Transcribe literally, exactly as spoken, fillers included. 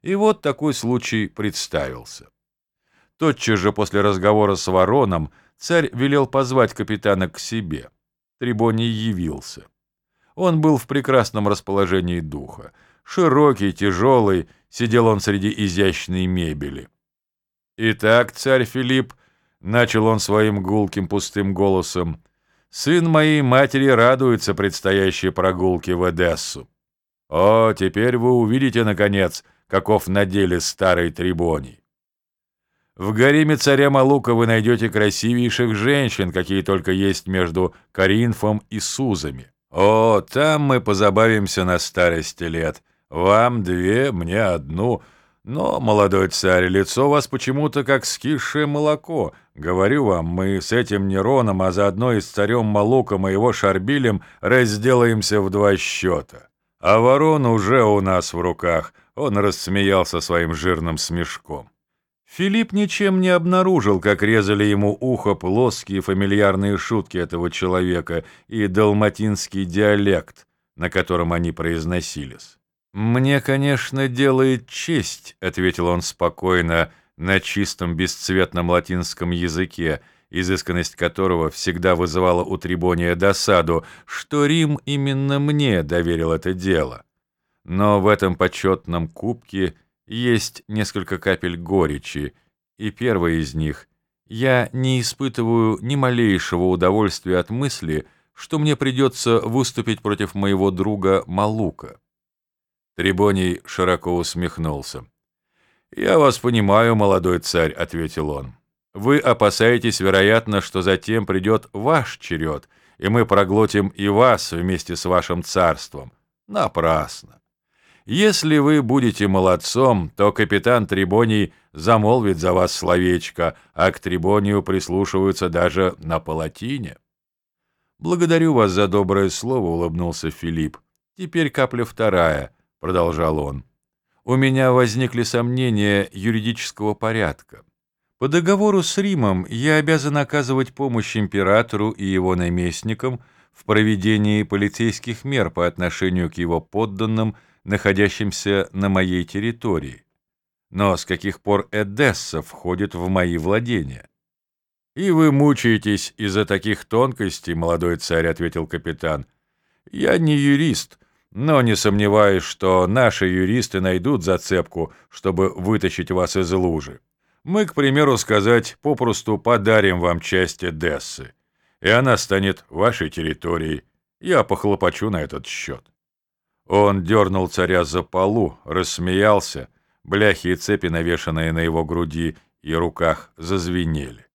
И вот такой случай представился. Тотчас же после разговора с Вороном царь велел позвать капитана к себе. Трибоний явился. Он был в прекрасном расположении духа. Широкий, тяжелый, сидел он среди изящной мебели. «Итак, царь Филипп», — начал он своим гулким пустым голосом, — «сын моей матери радуется предстоящей прогулке в Эдессу. О, теперь вы увидите, наконец, каков на деле старый Трибоний. В гареме царя Малука вы найдете красивейших женщин, какие только есть между Коринфом и Сузами. О, там мы позабавимся на старости лет. Вам две, мне одну. Но, молодой царь, лицо у вас почему-то как скисшее молоко. Говорю вам, мы с этим Нероном, а заодно и с царем Малуком и его Шарбилем разделаемся в два счета. А Ворон уже у нас в руках». Он рассмеялся своим жирным смешком. Филипп ничем не обнаружил, как резали ему ухо плоские фамильярные шутки этого человека и далматинский диалект, на котором они произносились. «Мне, конечно, делает честь», — ответил он спокойно, на чистом бесцветном латинском языке, изысканность которого всегда вызывала у Трибония досаду, что Рим именно мне доверил это дело. Но в этом почетном кубке есть несколько капель горечи, и первая из них — я не испытываю ни малейшего удовольствия от мысли, что мне придется выступить против моего друга Малука. Трибоний широко усмехнулся. «Я вас понимаю, молодой царь», — ответил он. «Вы опасаетесь, вероятно, что затем придет ваш черед, и мы проглотим и вас вместе с вашим царством. Напрасно. Если вы будете молодцом, то капитан Трибоний замолвит за вас словечко, а к Трибонию прислушиваются даже на палатине». «Благодарю вас за доброе слово», — улыбнулся Филипп. «Теперь капля вторая», — продолжал он. «У меня возникли сомнения юридического порядка. По договору с Римом я обязан оказывать помощь императору и его наместникам в проведении полицейских мер по отношению к его подданным, находящимся на моей территории. Но с каких пор Эдесса входит в мои владения?» «И вы мучаетесь из-за таких тонкостей, молодой царь», — ответил капитан. «Я не юрист, но не сомневаюсь, что наши юристы найдут зацепку, чтобы вытащить вас из лужи. Мы, к примеру сказать, попросту подарим вам часть Эдессы, и она станет вашей территорией. Я похлопочу на этот счет». Он дернул царя за полу, рассмеялся, бляхи и цепи, навешанные на его груди и руках, зазвенели.